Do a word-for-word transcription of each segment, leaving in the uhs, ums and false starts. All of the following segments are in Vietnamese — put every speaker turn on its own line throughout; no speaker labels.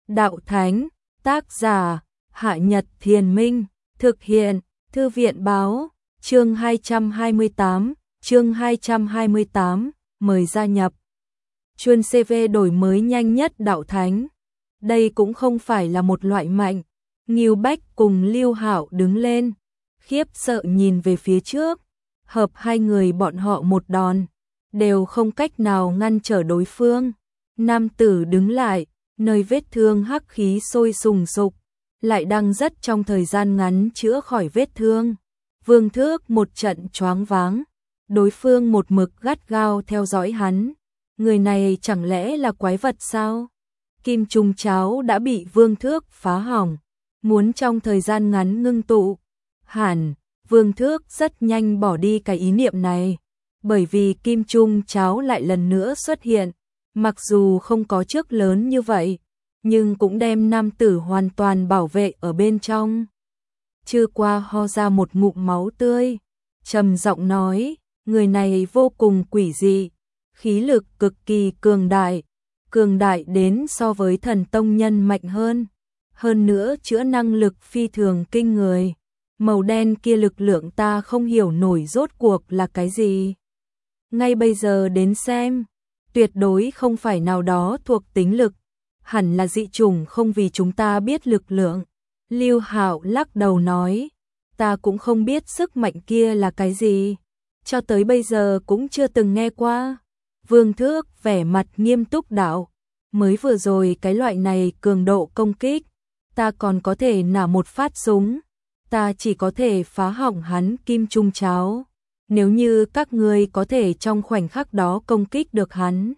Đạo Thánh, tác giả, Hạ Nhật Thiền Minh, thực hiện, Thư viện Báo, chương hai trăm hai mươi tám, chương hai trăm hai mươi tám, mời gia nhập. Chuân xê vê đổi mới nhanh nhất Đạo Thánh. Đây cũng không phải là một loại mạnh. Ngưu Bách cùng Lưu Hạo đứng lên, khiếp sợ nhìn về phía trước, hợp hai người bọn họ một đòn, đều không cách nào ngăn trở đối phương. Nam tử đứng lại, nơi vết thương hắc khí sôi sùng sục, lại đang rất trong thời gian ngắn chữa khỏi vết thương. Vương Thước một trận choáng váng, đối phương một mực gắt gao theo dõi hắn. Người này chẳng lẽ là quái vật sao? Kim Trung Cháo đã bị Vương Thước phá hỏng, muốn trong thời gian ngắn ngưng tụ. Hẳn, Vương Thước rất nhanh bỏ đi cái ý niệm này, bởi vì Kim Trung Cháo lại lần nữa xuất hiện, mặc dù không có trước lớn như vậy, nhưng cũng đem nam tử hoàn toàn bảo vệ ở bên trong. Chưa qua ho ra một ngụm máu tươi, trầm giọng nói, người này vô cùng quỷ dị, khí lực cực kỳ cường đại, cường đại đến so với thần tông nhân mạnh hơn, hơn nữa chữa năng lực phi thường kinh người. Màu đen kia lực lượng ta không hiểu nổi rốt cuộc là cái gì. Ngay bây giờ đến xem, tuyệt đối không phải nào đó thuộc tính lực, hẳn là dị chủng không vì chúng ta biết lực lượng. Lưu Hạo lắc đầu nói, ta cũng không biết sức mạnh kia là cái gì, cho tới bây giờ cũng chưa từng nghe qua. Vương Thước vẻ mặt nghiêm túc đạo, mới vừa rồi cái loại này cường độ công kích, ta còn có thể nả một phát súng, ta chỉ có thể phá hỏng hắn Kim Trung Cháo. Nếu như các ngươi có thể trong khoảnh khắc đó công kích được hắn,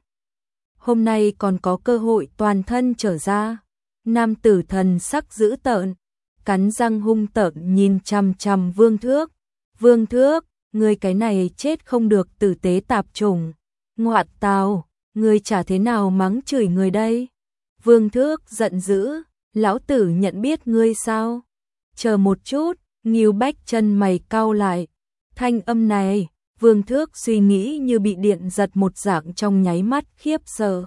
hôm nay còn có cơ hội toàn thân trở ra. Nam tử thần sắc dữ tợn, cắn răng hung tợn nhìn chằm chằm Vương Thước. Vương Thước, ngươi cái này chết không được tử tế tạp chủng. Ngoạn tào, ngươi chả thế nào mắng chửi người đây. Vương Thước giận dữ, lão tử nhận biết ngươi sao? Chờ một chút, Ngưu Bách chân mày cau lại. Thanh âm này, Vương Thước suy nghĩ như bị điện giật một dạng trong nháy mắt khiếp sợ.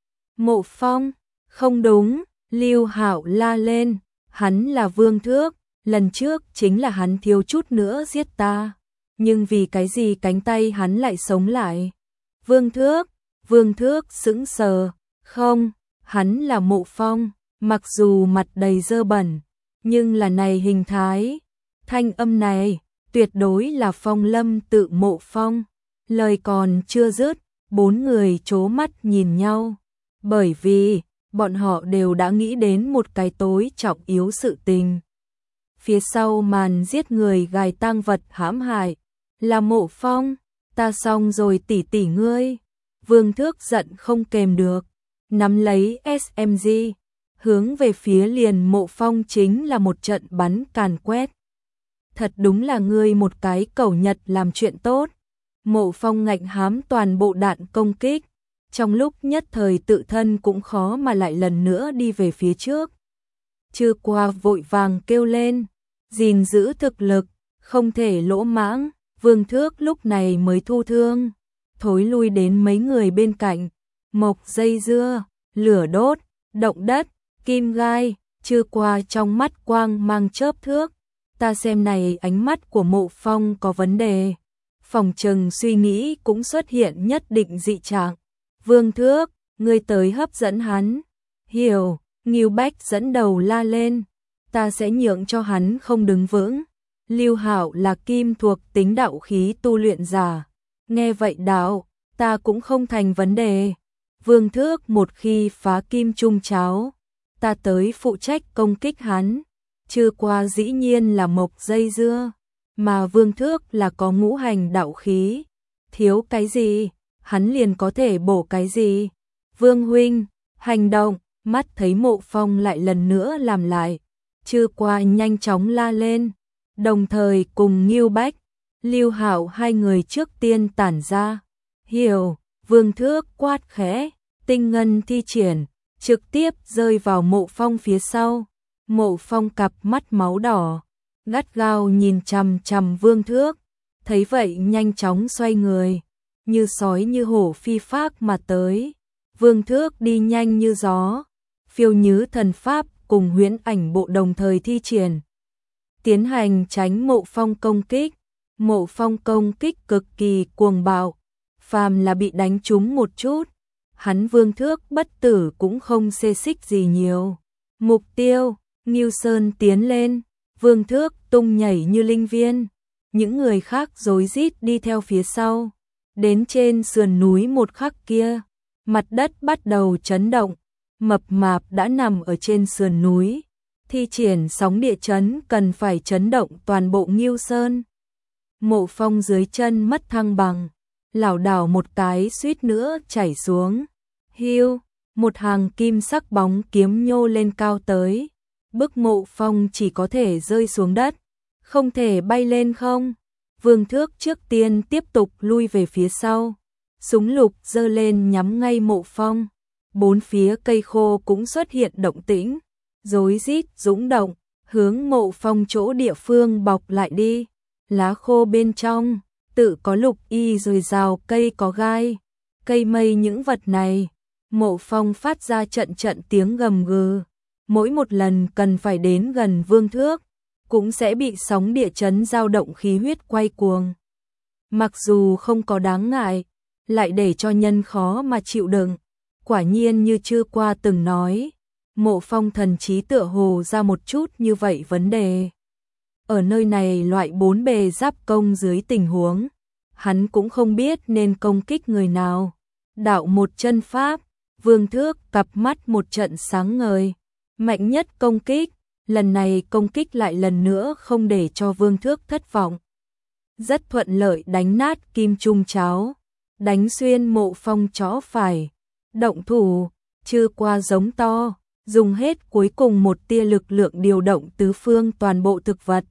Mộ Phong, không đúng, Lưu Hạo la lên, hắn là Vương Thước, lần trước chính là hắn thiếu chút nữa giết ta, nhưng vì cái gì cánh tay hắn lại sống lại? Vương Thước, Vương Thước sững sờ, không, hắn là Mộ Phong, mặc dù mặt đầy dơ bẩn, nhưng là này hình thái, thanh âm này, tuyệt đối là Phong Lâm tự Mộ Phong. Lời còn chưa dứt, bốn người trố mắt nhìn nhau, bởi vì bọn họ đều đã nghĩ đến một cái tối trọng yếu sự tình. Phía sau màn giết người gài tang vật hãm hại, là Mộ Phong, ta xong rồi tỷ tỷ ngươi. Vương Thước giận không kềm được, nắm lấy ét em giê, hướng về phía liền Mộ Phong chính là một trận bắn càn quét. Thật đúng là ngươi một cái cẩu Nhật làm chuyện tốt. Mộ Phong ngạnh hám toàn bộ đạn công kích, trong lúc nhất thời tự thân cũng khó mà lại lần nữa đi về phía trước. Chưa qua vội vàng kêu lên, gìn giữ thực lực, không thể lỗ mãng. Vương Thước lúc này mới thu thương, thối lui đến mấy người bên cạnh. Mộc dây dưa, lửa đốt, động đất, kim gai, chưa qua trong mắt quang mang chớp thước. Ta xem này ánh mắt của Mộ Phong có vấn đề. Phòng trừng suy nghĩ cũng xuất hiện nhất định dị trạng. Vương Thước, ngươi tới hấp dẫn hắn. Hiểu, Ngưu Bách dẫn đầu la lên. Ta sẽ nhượng cho hắn không đứng vững. Lưu Hạo là kim thuộc tính đạo khí tu luyện giả. Nghe vậy đạo, ta cũng không thành vấn đề. Vương Thước một khi phá Kim Trung Cháo, ta tới phụ trách công kích hắn. Chưa qua dĩ nhiên là mộc dây dưa, mà Vương Thước là có ngũ hành đạo khí. Thiếu cái gì, hắn liền có thể bổ cái gì. Vương huynh, hành động, mắt thấy Mộ Phong lại lần nữa làm lại. Chưa qua nhanh chóng la lên, đồng thời cùng Ngưu Bách, Lưu Hạo hai người trước tiên tản ra. Hiểu, Vương Thước quát khẽ, tinh ngân thi triển, trực tiếp rơi vào Mộ Phong phía sau. Mộ Phong cặp mắt máu đỏ, gắt gao nhìn chằm chằm Vương Thước, thấy vậy nhanh chóng xoay người, như sói như hổ phi phác mà tới. Vương Thước đi nhanh như gió, phiêu nhứ thần pháp cùng huyễn ảnh bộ đồng thời thi triển, tiến hành tránh Mộ Phong công kích. Mộ Phong công kích cực kỳ cuồng bạo, phàm là bị đánh trúng một chút, hắn Vương Thước bất tử cũng không xê xích gì nhiều. Mục tiêu, Ngưu Sơn tiến lên, Vương Thước tung nhảy như linh viên, những người khác rối rít đi theo phía sau. Đến trên sườn núi một khắc kia, mặt đất bắt đầu chấn động, mập mạp đã nằm ở trên sườn núi, thi triển sóng địa chấn cần phải chấn động toàn bộ Ngưu Sơn. Mộ Phong dưới chân mất thăng bằng, lảo đảo một cái suýt nữa chảy xuống. Hiu, một hàng kim sắc bóng kiếm nhô lên cao tới, bức Mộ Phong chỉ có thể rơi xuống đất, không thể bay lên không. Vương Thước trước tiên tiếp tục lui về phía sau, súng lục giơ lên nhắm ngay Mộ Phong. Bốn phía cây khô cũng xuất hiện động tĩnh, rối rít dũng động, hướng Mộ Phong chỗ địa phương bọc lại đi. Lá khô bên trong tự có lục y rồi rào cây có gai, cây mây những vật này. Mộ Phong phát ra trận trận tiếng gầm gừ, mỗi một lần cần phải đến gần Vương Thước cũng sẽ bị sóng địa chấn dao động khí huyết quay cuồng. Mặc dù không có đáng ngại, lại để cho nhân khó mà chịu đựng. Quả nhiên như chưa qua từng nói, Mộ Phong thần trí tựa hồ ra một chút như vậy vấn đề. Ở nơi này loại bốn bề giáp công dưới tình huống, hắn cũng không biết nên công kích người nào. Đạo một chân pháp, Vương Thước cặp mắt một trận sáng ngời, mạnh nhất công kích, lần này công kích lại lần nữa không để cho Vương Thước thất vọng. Rất thuận lợi đánh nát kim trung cháo, đánh xuyên Mộ Phong chó phải, động thủ, chưa qua giống to, dùng hết cuối cùng một tia lực lượng điều động tứ phương toàn bộ thực vật,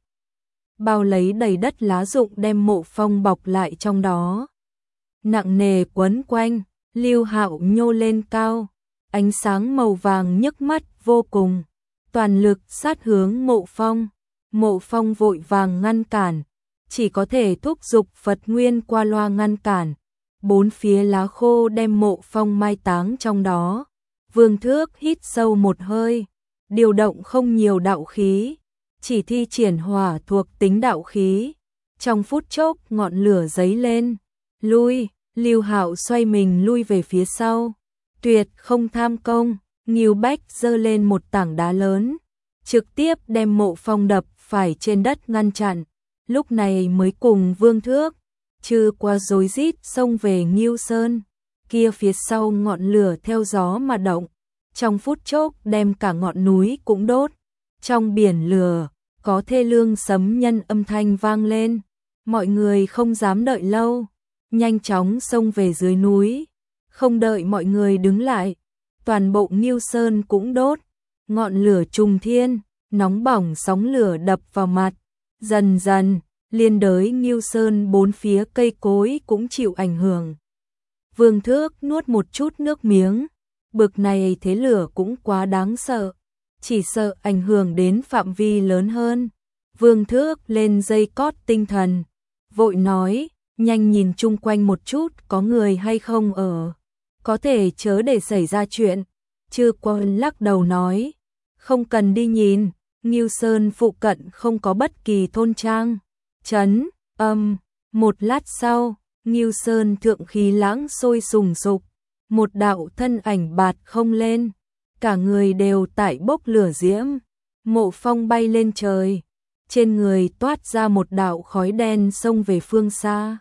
bao lấy đầy đất lá rụng đem Mộ Phong bọc lại trong đó. Nặng nề quấn quanh, Lưu Hạo nhô lên cao, ánh sáng màu vàng nhức mắt vô cùng, toàn lực sát hướng Mộ Phong. Mộ Phong vội vàng ngăn cản, chỉ có thể thúc giục Phật Nguyên qua loa ngăn cản. Bốn phía lá khô đem Mộ Phong mai táng trong đó. Vương Thước hít sâu một hơi, điều động không nhiều đạo khí, chỉ thi triển hỏa thuộc tính đạo khí. Trong phút chốc ngọn lửa giấy lên, lui, Lưu Hạo xoay mình lui về phía sau, tuyệt không tham công. Ngưu Bách giơ lên một tảng đá lớn, trực tiếp đem Mộ Phong đập phải trên đất ngăn chặn, lúc này mới cùng Vương Thước trừ qua rối rít xông về Ngưu Sơn. Kia phía sau ngọn lửa theo gió mà động, trong phút chốc đem cả ngọn núi cũng đốt. Trong biển lửa có thê lương sấm nhân âm thanh vang lên, mọi người không dám đợi lâu, nhanh chóng xông về dưới núi. Không đợi mọi người đứng lại, toàn bộ Ngưu Sơn cũng đốt, ngọn lửa trùng thiên, nóng bỏng sóng lửa đập vào mặt, dần dần liên đới Ngưu Sơn bốn phía cây cối cũng chịu ảnh hưởng. Vương Thước nuốt một chút nước miếng, bực này thế lửa cũng quá đáng sợ, chỉ sợ ảnh hưởng đến phạm vi lớn hơn. Vương Thước lên dây cót tinh thần, vội nói, nhanh nhìn chung quanh một chút có người hay không ở, có thể chớ để xảy ra chuyện. Chư Quân lắc đầu nói, không cần đi nhìn, Ngưu Sơn phụ cận không có bất kỳ thôn trang, trấn, âm. Một lát sau, Ngưu Sơn thượng khí lãng sôi sùng sục, một đạo thân ảnh bạt không lên, cả người đều tại bốc lửa diễm. Mộ Phong bay lên trời, trên người toát ra một đạo khói đen xông về phương xa.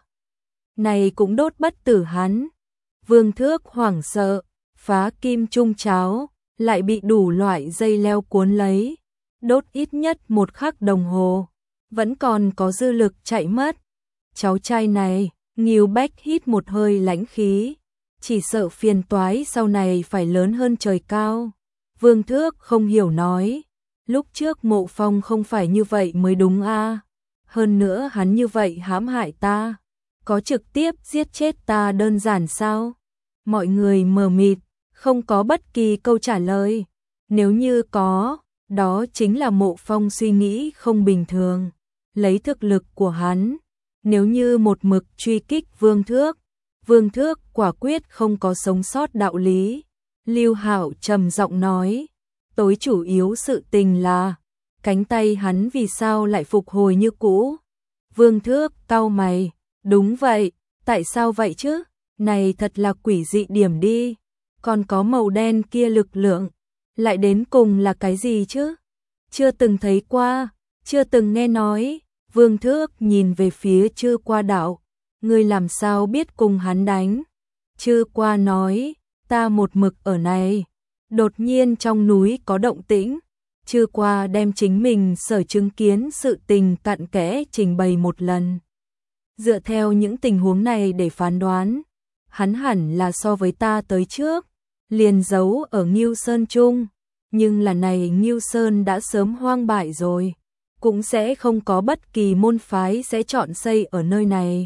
Này cũng đốt bất tử hắn. Vương Thước hoảng sợ, phá kim trung cháo, lại bị đủ loại dây leo cuốn lấy, đốt ít nhất một khắc đồng hồ, vẫn còn có dư lực chạy mất. Cháu trai này, Ngưu Bách hít một hơi lãnh khí, chỉ sợ phiền toái sau này phải lớn hơn trời cao. Vương Thước không hiểu nói, lúc trước Mộ Phong không phải như vậy mới đúng a? À? Hơn nữa hắn như vậy hãm hại ta, có trực tiếp giết chết ta đơn giản sao? Mọi người mờ mịt, không có bất kỳ câu trả lời. Nếu như có, đó chính là Mộ Phong suy nghĩ không bình thường. Lấy thực lực của hắn, nếu như một mực truy kích Vương Thước, Vương Thước quả quyết không có sống sót đạo lý. Lưu Hạo trầm giọng nói, tối chủ yếu sự tình là cánh tay hắn vì sao lại phục hồi như cũ. Vương Thước cau mày, đúng vậy, tại sao vậy chứ? Này thật là quỷ dị điểm đi. Còn có màu đen kia lực lượng, lại đến cùng là cái gì chứ? Chưa từng thấy qua, chưa từng nghe nói. Vương Thước nhìn về phía Chư Qua đạo, ngươi làm sao biết cùng hắn đánh? Chư Qua nói, ta một mực ở này. Đột nhiên trong núi có động tĩnh, Chư Qua đem chính mình sở chứng kiến sự tình cặn kẽ trình bày một lần. Dựa theo những tình huống này để phán đoán, hắn hẳn là so với ta tới trước, liền giấu ở Ngưu Sơn Trung, nhưng là này Ngưu Sơn đã sớm hoang bại rồi, cũng sẽ không có bất kỳ môn phái sẽ chọn xây ở nơi này.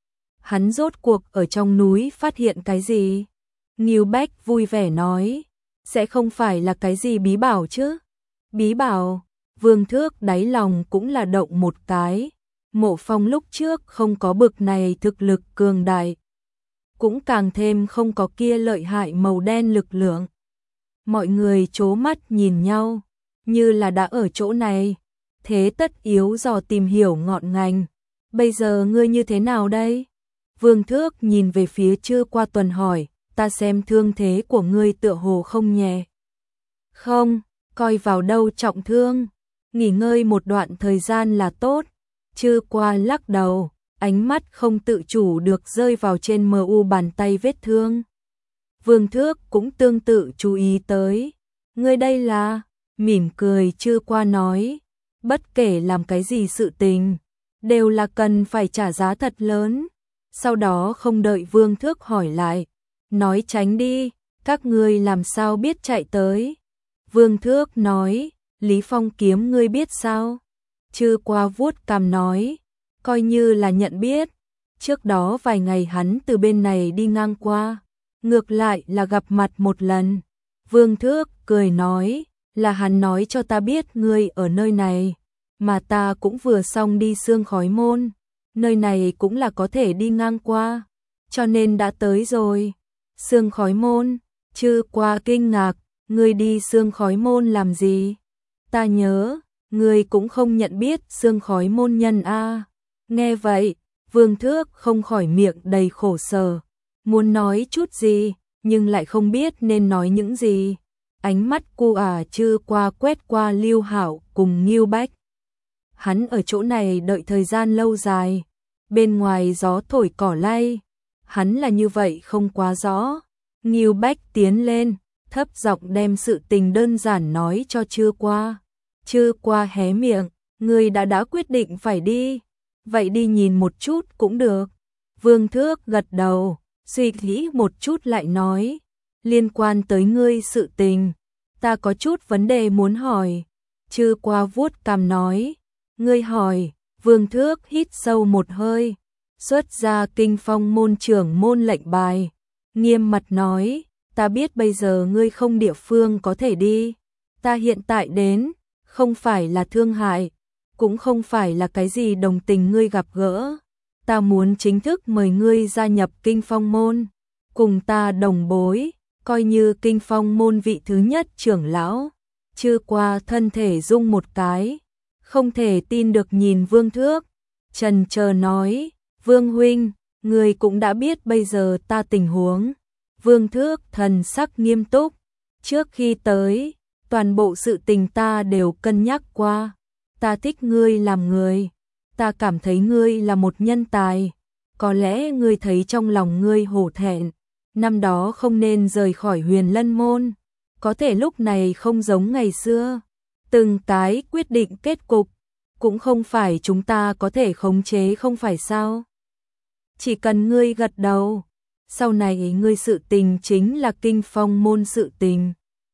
Hắn rốt cuộc ở trong núi phát hiện cái gì? Ngưu Bách vui vẻ nói, sẽ không phải là cái gì bí bảo chứ? Bí bảo? Vương Thước đáy lòng cũng là động một cái. Mộ Phong lúc trước không có bực này thực lực cường đại, cũng càng thêm không có kia lợi hại màu đen lực lượng. Mọi người chố mắt nhìn nhau, như là đã ở chỗ này, thế tất yếu dò tìm hiểu ngọn ngành. Bây giờ ngươi như thế nào đây? Vương Thước nhìn về phía Chư Qua Tuần hỏi, ta xem thương thế của ngươi tựa hồ không nhẹ. Không, coi vào đâu trọng thương, nghỉ ngơi một đoạn thời gian là tốt. Chư Qua lắc đầu, ánh mắt không tự chủ được rơi vào trên mờ u bàn tay vết thương. Vương Thước cũng tương tự chú ý tới. Ngươi đây là, mỉm cười Chư Qua nói, bất kể làm cái gì sự tình, đều là cần phải trả giá thật lớn. Sau đó không đợi Vương Thước hỏi lại, nói tránh đi, các ngươi làm sao biết chạy tới. Vương Thước nói, Lý Phong kiếm ngươi biết sao? Chư Qua vuốt cằm nói, coi như là nhận biết. Trước đó vài ngày hắn từ bên này đi ngang qua, ngược lại là gặp mặt một lần. Vương Thước cười nói, là hắn nói cho ta biết ngươi ở nơi này, mà ta cũng vừa xong đi Sương Khói Môn, nơi này cũng là có thể đi ngang qua, cho nên đã tới rồi. Sương Khói Môn? Chư Qua kinh ngạc, ngươi đi Sương Khói Môn làm gì? Ta nhớ, ngươi cũng không nhận biết Sương Khói Môn nhân a. Nghe vậy, Vương Thước không khỏi miệng đầy khổ sở, muốn nói chút gì, nhưng lại không biết nên nói những gì. Ánh mắt cu ả Chư Qua quét qua Lưu Hạo cùng Ngưu Bách. Hắn ở chỗ này đợi thời gian lâu dài, bên ngoài gió thổi cỏ lay, hắn là như vậy không quá rõ. Ngưu Bách tiến lên, thấp giọng đem sự tình đơn giản nói cho Chư Qua. Chư Qua hé miệng, ngươi đã đã quyết định phải đi, vậy đi nhìn một chút cũng được. Vương Thước gật đầu, suy nghĩ một chút lại nói, liên quan tới ngươi sự tình, ta có chút vấn đề muốn hỏi. Chư Qua vuốt cằm nói, ngươi hỏi. Vương Thước hít sâu một hơi, xuất ra Kinh Phong môn trưởng môn lệnh bài, nghiêm mặt nói, ta biết bây giờ ngươi không địa phương có thể đi, ta hiện tại đến, không phải là thương hại, cũng không phải là cái gì đồng tình ngươi gặp gỡ, ta muốn chính thức mời ngươi gia nhập Kinh Phong môn, cùng ta đồng bối, coi như Kinh Phong môn vị thứ nhất trưởng lão. Chư Qua thân thể rung một cái, không thể tin được nhìn Vương Thước, chần chờ nói, Vương huynh, người cũng đã biết bây giờ ta tình huống. Vương Thước thần sắc nghiêm túc, trước khi tới, toàn bộ sự tình ta đều cân nhắc qua, ta thích ngươi làm người, ta cảm thấy ngươi là một nhân tài, có lẽ ngươi thấy trong lòng ngươi hổ thẹn, năm đó không nên rời khỏi Huyền Lân môn, có thể lúc này không giống ngày xưa, từng cái quyết định kết cục, cũng không phải chúng ta có thể khống chế không phải sao? Chỉ cần ngươi gật đầu, sau này ngươi sự tình chính là Kinh Phong môn sự tình.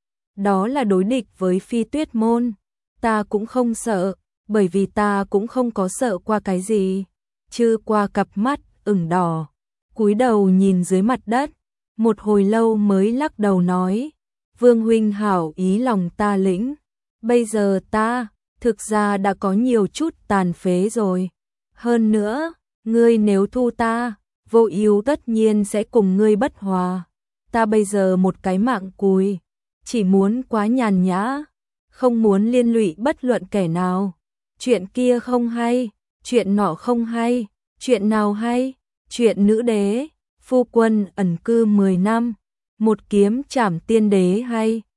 Đó là đối địch với Phi Tuyết môn, ta cũng không sợ, bởi vì ta cũng không có sợ qua cái gì. Chư Qua cặp mắt ửng đỏ, cúi đầu nhìn dưới mặt đất, một hồi lâu mới lắc đầu nói, Vương huynh hảo ý lòng ta lĩnh, bây giờ ta thực ra đã có nhiều chút tàn phế rồi. Hơn nữa, ngươi nếu thu ta, Vô Ưu tất nhiên sẽ cùng ngươi bất hòa. Ta bây giờ một cái mạng cùi, chỉ muốn quá nhàn nhã, không muốn liên lụy bất luận kẻ nào. Chuyện kia không hay, chuyện nọ không hay, chuyện nào hay? Chuyện nữ đế, phu quân ẩn cư mười năm, một kiếm trảm tiên đế hay.